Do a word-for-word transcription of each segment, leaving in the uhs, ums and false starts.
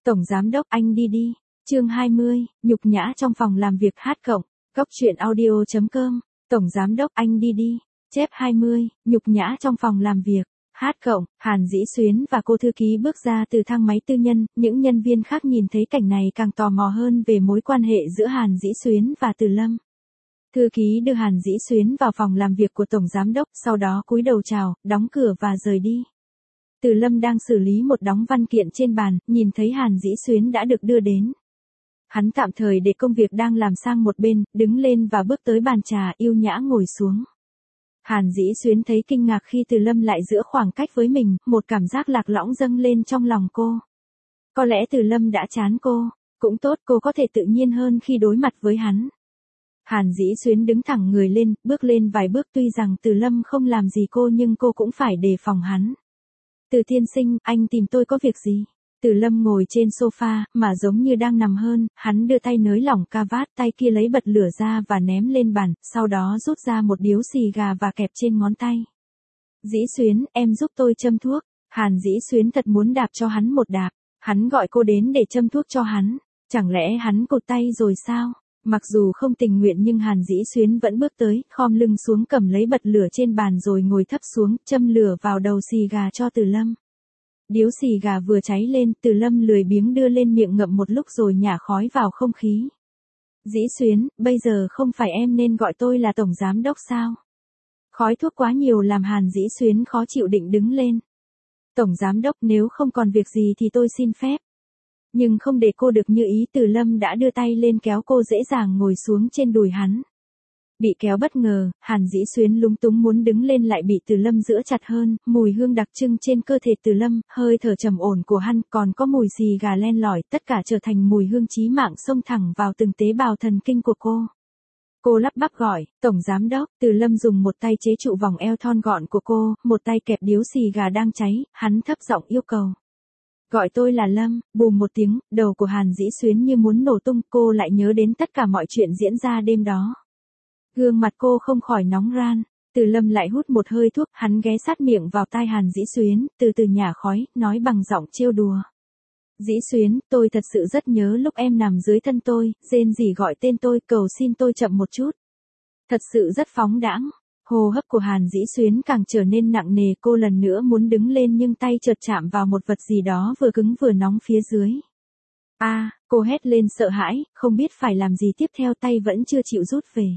Tổng giám đốc anh đi đi. Chương hai mươi, nhục nhã trong phòng làm việc hát cộng, góc truyện audio chấm com. Tổng giám đốc anh đi đi. Chép hai mươi, nhục nhã trong phòng làm việc. Hát cộng, Hàn Dĩ Xuyến và cô thư ký bước ra từ thang máy tư nhân, những nhân viên khác nhìn thấy cảnh này càng tò mò hơn về mối quan hệ giữa Hàn Dĩ Xuyến và Từ Lâm. Thư ký đưa Hàn Dĩ Xuyến vào phòng làm việc của tổng giám đốc, sau đó cúi đầu chào, đóng cửa và rời đi. Từ Lâm đang xử lý một đống văn kiện trên bàn, nhìn thấy Hàn Dĩ Xuyến đã được đưa đến. Hắn tạm thời để công việc đang làm sang một bên, đứng lên và bước tới bàn trà, yêu nhã ngồi xuống. Hàn Dĩ Xuyến thấy kinh ngạc khi Từ Lâm lại giữ khoảng cách với mình, một cảm giác lạc lõng dâng lên trong lòng cô. Có lẽ Từ Lâm đã chán cô, cũng tốt, cô có thể tự nhiên hơn khi đối mặt với hắn. Hàn Dĩ Xuyến đứng thẳng người lên, bước lên vài bước, tuy rằng Từ Lâm không làm gì cô nhưng cô cũng phải đề phòng hắn. Từ tiên sinh, anh tìm tôi có việc gì? Từ Lâm ngồi trên sofa, mà giống như đang nằm hơn, hắn đưa tay nới lỏng cà vạt, tay kia lấy bật lửa ra và ném lên bàn, sau đó rút ra một điếu xì gà và kẹp trên ngón tay. Dĩ Xuyến, em giúp tôi châm thuốc. Hàn Dĩ Xuyến thật muốn đạp cho hắn một đạp, hắn gọi cô đến để châm thuốc cho hắn, chẳng lẽ hắn cụt tay rồi sao? Mặc dù không tình nguyện nhưng Hàn Dĩ Xuyến vẫn bước tới, khom lưng xuống cầm lấy bật lửa trên bàn rồi ngồi thấp xuống, châm lửa vào đầu xì gà cho Từ Lâm. Điếu xì gà vừa cháy lên, Từ Lâm lười biếng đưa lên miệng ngậm một lúc rồi nhả khói vào không khí. Dĩ Xuyến, bây giờ không phải em nên gọi tôi là tổng giám đốc sao? Khói thuốc quá nhiều làm Hàn Dĩ Xuyến khó chịu, định đứng lên. Tổng giám đốc, nếu không còn việc gì thì tôi xin phép. Nhưng không để cô được như ý, Từ Lâm đã đưa tay lên kéo cô dễ dàng ngồi xuống trên đùi hắn. Bị kéo bất ngờ, Hàn Dĩ Xuyến lúng túng muốn đứng lên lại bị Từ Lâm giữ chặt hơn, mùi hương đặc trưng trên cơ thể Từ Lâm, hơi thở trầm ổn của hắn, còn có mùi xì gà len lỏi, tất cả trở thành mùi hương chí mạng xông thẳng vào từng tế bào thần kinh của cô. Cô lắp bắp gọi, tổng giám đốc. Từ Lâm dùng một tay chế trụ vòng eo thon gọn của cô, một tay kẹp điếu xì gà đang cháy, hắn thấp giọng yêu cầu. Gọi tôi là Lâm. Bùm một tiếng, đầu của Hàn Dĩ Xuyến như muốn nổ tung, cô lại nhớ đến tất cả mọi chuyện diễn ra đêm đó. Gương mặt cô không khỏi nóng ran. Từ Lâm lại hút một hơi thuốc, hắn ghé sát miệng vào tai Hàn Dĩ Xuyến, từ từ nhả khói, nói bằng giọng trêu đùa. Dĩ Xuyến, tôi thật sự rất nhớ lúc em nằm dưới thân tôi, rên rỉ gọi tên tôi, cầu xin tôi chậm một chút. Thật sự rất phóng đãng. Hô hấp của Hàn Dĩ Xuyến càng trở nên nặng nề, cô lần nữa muốn đứng lên nhưng tay chợt chạm vào một vật gì đó vừa cứng vừa nóng phía dưới. A, à, cô hét lên sợ hãi, không biết phải làm gì tiếp theo, tay vẫn chưa chịu rút về.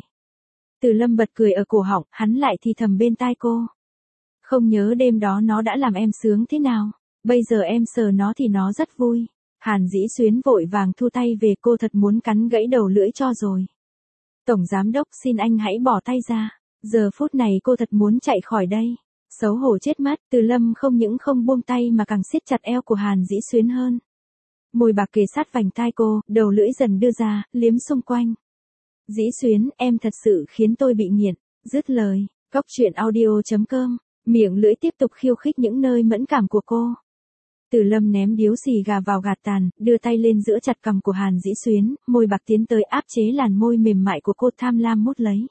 Từ Lâm bật cười ở cổ họng, hắn lại thì thầm bên tai cô. Không nhớ đêm đó nó đã làm em sướng thế nào, bây giờ em sờ nó thì nó rất vui. Hàn Dĩ Xuyến vội vàng thu tay về, cô thật muốn cắn gãy đầu lưỡi cho rồi. Tổng giám đốc, xin anh hãy bỏ tay ra. Giờ phút này cô thật muốn chạy khỏi đây. Xấu hổ chết mất, Từ Lâm không những không buông tay mà càng siết chặt eo của Hàn Dĩ Xuyến hơn. Môi bạc kề sát vành tai cô, đầu lưỡi dần đưa ra, liếm xung quanh. Dĩ Xuyến, em thật sự khiến tôi bị nghiện. Dứt lời, góc truyện audio chấm com, miệng lưỡi tiếp tục khiêu khích những nơi mẫn cảm của cô. Từ Lâm ném điếu xì gà vào gạt tàn, đưa tay lên giữ chặt cằm của Hàn Dĩ Xuyến, môi bạc tiến tới áp chế làn môi mềm mại của cô, tham lam mút lấy.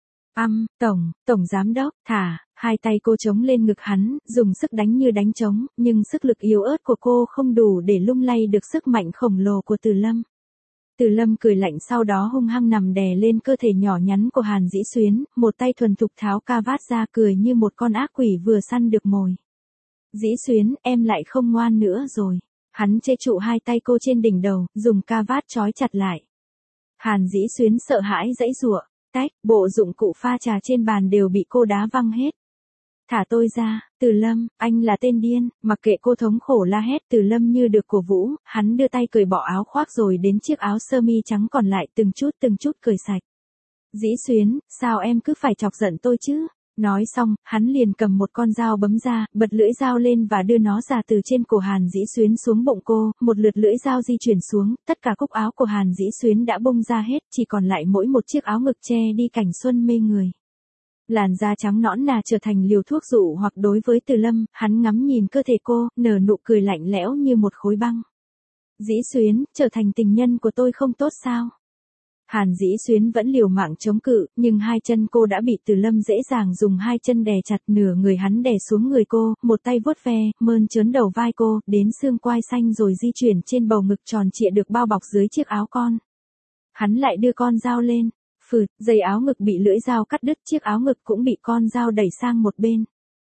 Âm, tổng, tổng giám đốc, thả, hai tay cô chống lên ngực hắn, dùng sức đánh như đánh trống, nhưng sức lực yếu ớt của cô không đủ để lung lay được sức mạnh khổng lồ của Từ Lâm. Từ Lâm cười lạnh, sau đó hung hăng nằm đè lên cơ thể nhỏ nhắn của Hàn Dĩ Xuyến, một tay thuần thục tháo cà vạt ra, cười như một con ác quỷ vừa săn được mồi. Dĩ Xuyến, em lại không ngoan nữa rồi. Hắn chế trụ hai tay cô trên đỉnh đầu, dùng cà vạt trói chặt lại. Hàn Dĩ Xuyến sợ hãi giãy giụa. Tách, bộ dụng cụ pha trà trên bàn đều bị cô đá văng hết. Thả tôi ra. Từ Lâm, anh là tên điên. Mặc kệ cô thống khổ la hét, Từ Lâm như được cổ vũ, hắn đưa tay cởi bỏ áo khoác rồi đến chiếc áo sơ mi trắng còn lại, từng chút từng chút cởi sạch. Dĩ Xuyến, sao em cứ phải chọc giận tôi chứ? Nói xong, hắn liền cầm một con dao bấm ra, bật lưỡi dao lên và đưa nó ra từ trên cổ Hàn Dĩ Xuyến xuống bụng cô, một lượt lưỡi dao di chuyển xuống, tất cả cúc áo của Hàn Dĩ Xuyến đã bung ra hết, chỉ còn lại mỗi một chiếc áo ngực che đi cảnh xuân mê người. Làn da trắng nõn nà trở thành liều thuốc dụ hoặc đối với Từ Lâm, hắn ngắm nhìn cơ thể cô, nở nụ cười lạnh lẽo như một khối băng. Dĩ Xuyến, trở thành tình nhân của tôi không tốt sao? Hàn Dĩ Xuyến vẫn liều mạng chống cự, nhưng hai chân cô đã bị Từ Lâm dễ dàng dùng hai chân đè chặt, nửa người hắn đè xuống người cô, một tay vuốt ve, mơn trớn đầu vai cô, đến xương quai xanh rồi di chuyển trên bầu ngực tròn trịa được bao bọc dưới chiếc áo con. Hắn lại đưa con dao lên, phượt, dây áo ngực bị lưỡi dao cắt đứt, chiếc áo ngực cũng bị con dao đẩy sang một bên.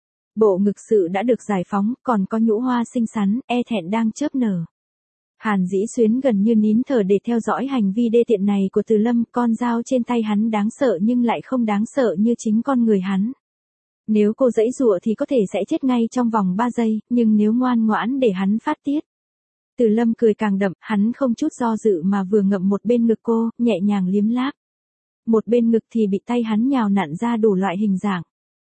Bộ ngực sự đã được giải phóng, còn có nhũ hoa xinh xắn, e thẹn đang chớp nở. Hàn Dĩ Xuyến gần như nín thở để theo dõi hành vi đê tiện này của Từ Lâm, con dao trên tay hắn đáng sợ nhưng lại không đáng sợ như chính con người hắn. Nếu cô giãy giụa thì có thể sẽ chết ngay trong vòng ba giây, nhưng nếu ngoan ngoãn để hắn phát tiết. Từ Lâm cười càng đậm, hắn không chút do dự mà vừa ngậm một bên ngực cô, nhẹ nhàng liếm láp. Một bên ngực thì bị tay hắn nhào nặn ra đủ loại hình dạng.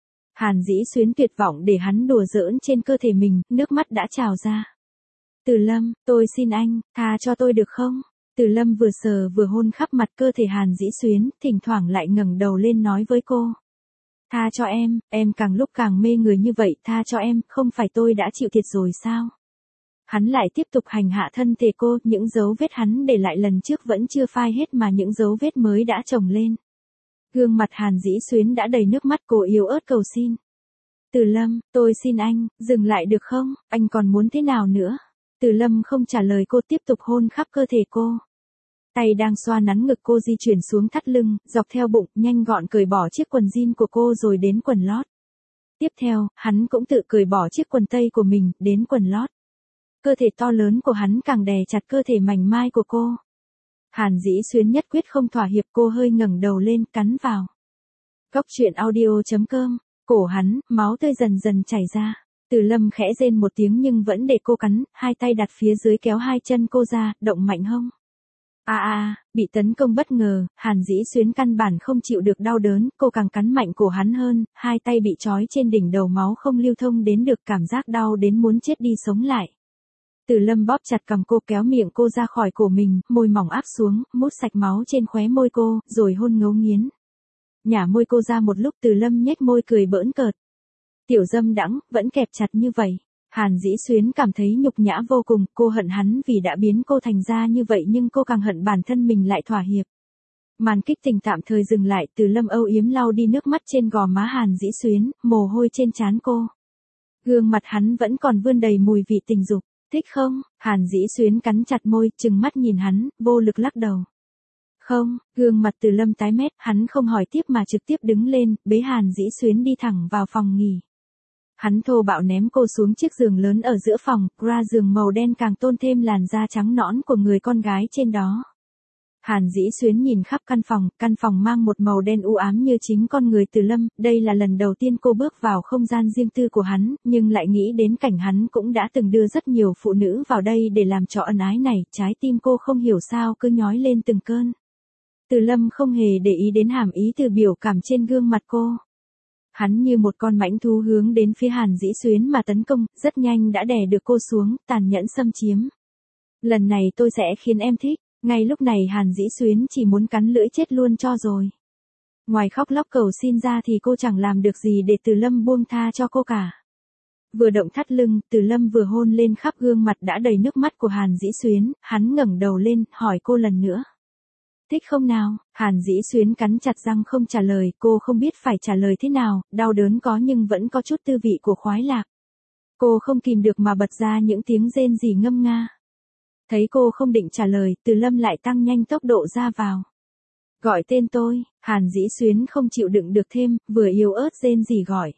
Hàn Dĩ Xuyến tuyệt vọng để hắn đùa giỡn trên cơ thể mình, nước mắt đã trào ra. Từ Lâm, tôi xin anh, tha cho tôi được không? Từ Lâm vừa sờ vừa hôn khắp mặt cơ thể Hàn Dĩ Xuyến, thỉnh thoảng lại ngẩng đầu lên nói với cô. Tha cho em, em càng lúc càng mê người như vậy, tha cho em, không phải tôi đã chịu thiệt rồi sao? Hắn lại tiếp tục hành hạ thân thể cô, những dấu vết hắn để lại lần trước vẫn chưa phai hết mà những dấu vết mới đã chồng lên. Gương mặt Hàn Dĩ Xuyến đã đầy nước mắt, cô yếu ớt cầu xin. Từ Lâm, tôi xin anh, dừng lại được không, anh còn muốn thế nào nữa? Từ Lâm không trả lời cô, tiếp tục hôn khắp cơ thể cô. Tay đang xoa nắn ngực cô di chuyển xuống thắt lưng, dọc theo bụng, nhanh gọn cởi bỏ chiếc quần jean của cô rồi đến quần lót. Tiếp theo, hắn cũng tự cởi bỏ chiếc quần tây của mình, đến quần lót. Cơ thể to lớn của hắn càng đè chặt cơ thể mảnh mai của cô. Hàn Dĩ Xuyến nhất quyết không thỏa hiệp, cô hơi ngẩng đầu lên, cắn vào. Góc truyện audio chấm com, cổ hắn, máu tươi dần dần chảy ra. Từ Lâm khẽ rên một tiếng nhưng vẫn để cô cắn, hai tay đặt phía dưới kéo hai chân cô ra, động mạnh hông. A à, a, à, bị tấn công bất ngờ, Hàn Dĩ Xuyến căn bản không chịu được đau đớn, cô càng cắn mạnh cổ hắn hơn, hai tay bị trói trên đỉnh đầu, máu không lưu thông đến được, cảm giác đau đến muốn chết đi sống lại. Từ Lâm bóp chặt cằm cô, kéo miệng cô ra khỏi cổ mình, môi mỏng áp xuống, mút sạch máu trên khóe môi cô, rồi hôn ngấu nghiến. Nhả môi cô ra một lúc, Từ Lâm nhếch môi cười bỡn cợt. Tiểu dâm đãng, vẫn kẹp chặt như vậy. Hàn Dĩ Xuyến cảm thấy nhục nhã vô cùng, cô hận hắn vì đã biến cô thành ra như vậy nhưng cô càng hận bản thân mình lại thỏa hiệp. Màn kích tình tạm thời dừng lại, Từ Lâm âu yếm lau đi nước mắt trên gò má Hàn Dĩ Xuyến, mồ hôi trên trán cô. Gương mặt hắn vẫn còn vươn đầy mùi vị tình dục. Thích không? Hàn Dĩ Xuyến cắn chặt môi, trừng mắt nhìn hắn, vô lực lắc đầu. Không, gương mặt Từ Lâm tái mét, hắn không hỏi tiếp mà trực tiếp đứng lên, bế Hàn Dĩ Xuyến đi thẳng vào phòng nghỉ. Hắn thô bạo ném cô xuống chiếc giường lớn ở giữa phòng, ra giường màu đen càng tôn thêm làn da trắng nõn của người con gái trên đó. Hàn Dĩ Xuyến nhìn khắp căn phòng, căn phòng mang một màu đen u ám như chính con người Từ Lâm, đây là lần đầu tiên cô bước vào không gian riêng tư của hắn, nhưng lại nghĩ đến cảnh hắn cũng đã từng đưa rất nhiều phụ nữ vào đây để làm trò ân ái này, trái tim cô không hiểu sao cứ nhói lên từng cơn. Từ Lâm không hề để ý đến hàm ý từ biểu cảm trên gương mặt cô. Hắn như một con mãnh thú hướng đến phía Hàn Dĩ Xuyến mà tấn công, rất nhanh đã đè được cô xuống, tàn nhẫn xâm chiếm. Lần này tôi sẽ khiến em thích. Ngay lúc này Hàn Dĩ Xuyến chỉ muốn cắn lưỡi chết luôn cho rồi. Ngoài khóc lóc cầu xin ra thì cô chẳng làm được gì để Từ Lâm buông tha cho cô cả. Vừa động thắt lưng, Từ Lâm vừa hôn lên khắp gương mặt đã đầy nước mắt của Hàn Dĩ Xuyến, hắn ngẩng đầu lên, hỏi cô lần nữa. Thích không nào? Hàn Dĩ Xuyến cắn chặt răng không trả lời, cô không biết phải trả lời thế nào, đau đớn có nhưng vẫn có chút tư vị của khoái lạc. Cô không kìm được mà bật ra những tiếng rên rỉ ngâm nga. Thấy cô không định trả lời, Từ Lâm lại tăng nhanh tốc độ ra vào. Gọi tên tôi, Hàn Dĩ Xuyến không chịu đựng được thêm, vừa yếu ớt rên rỉ gọi.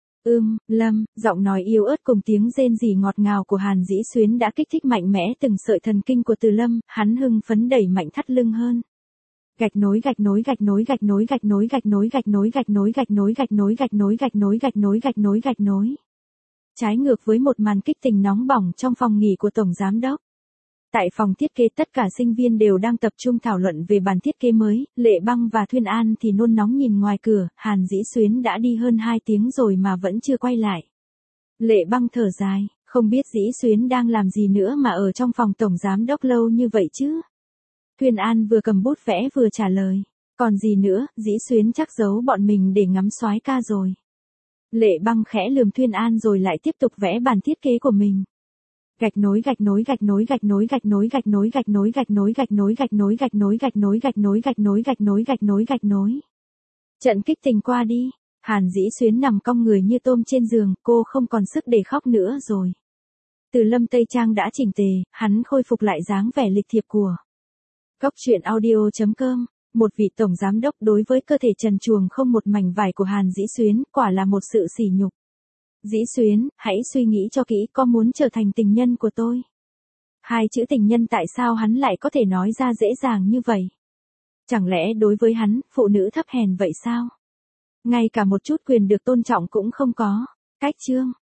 Ưm, Lâm, giọng nói yếu ớt cùng tiếng rên rỉ ngọt ngào của Hàn Dĩ Xuyến đã kích thích mạnh mẽ từng sợi thần kinh của Từ Lâm, hắn hưng phấn đẩy mạnh thắt lưng hơn. Gạch nối gạch nối gạch nối gạch nối gạch nối gạch nối gạch nối gạch nối gạch nối gạch nối gạch nối gạch nối gạch nối gạch nối gạch nối. Trái ngược với một màn kích tình nóng bỏng trong phòng nghỉ của tổng giám đốc. Tại phòng thiết kế tất cả sinh viên đều đang tập trung thảo luận về bản thiết kế mới, Lệ Băng và Thuyên An thì nôn nóng nhìn ngoài cửa, Hàn Dĩ Xuyến đã đi hơn hai tiếng rồi mà vẫn chưa quay lại. Lệ Băng thở dài, không biết Dĩ Xuyến đang làm gì nữa mà ở trong phòng tổng giám đốc lâu như vậy chứ. Thuyên An vừa cầm bút vẽ vừa trả lời, còn gì nữa, Dĩ Xuyến chắc giấu bọn mình để ngắm soái ca rồi. Lệ Băng khẽ lườm Thuyên An rồi lại tiếp tục vẽ bản thiết kế của mình. Gạch nối gạch nối gạch nối gạch nối gạch nối gạch nối gạch nối gạch nối gạch nối gạch nối gạch nối gạch nối gạch nối gạch nối gạch nối gạch nối gạch nối. Trận kích tình qua đi, Hàn Dĩ Xuyến nằm cong người như tôm trên giường, cô không còn sức để khóc nữa rồi. Từ Lâm Tây Trang đã chỉnh tề, hắn khôi phục lại dáng vẻ lịch thiệp của. Góc truyện audio chấm com, một vị tổng giám đốc đối với cơ thể trần truồng không một mảnh vải của Hàn Dĩ Xuyến, quả là một sự sỉ nhục. Dĩ Xuyến, hãy suy nghĩ cho kỹ, có muốn trở thành tình nhân của tôi? Hai chữ tình nhân tại sao hắn lại có thể nói ra dễ dàng như vậy? Chẳng lẽ đối với hắn, phụ nữ thấp hèn vậy sao? Ngay cả một chút quyền được tôn trọng cũng không có. Cách chương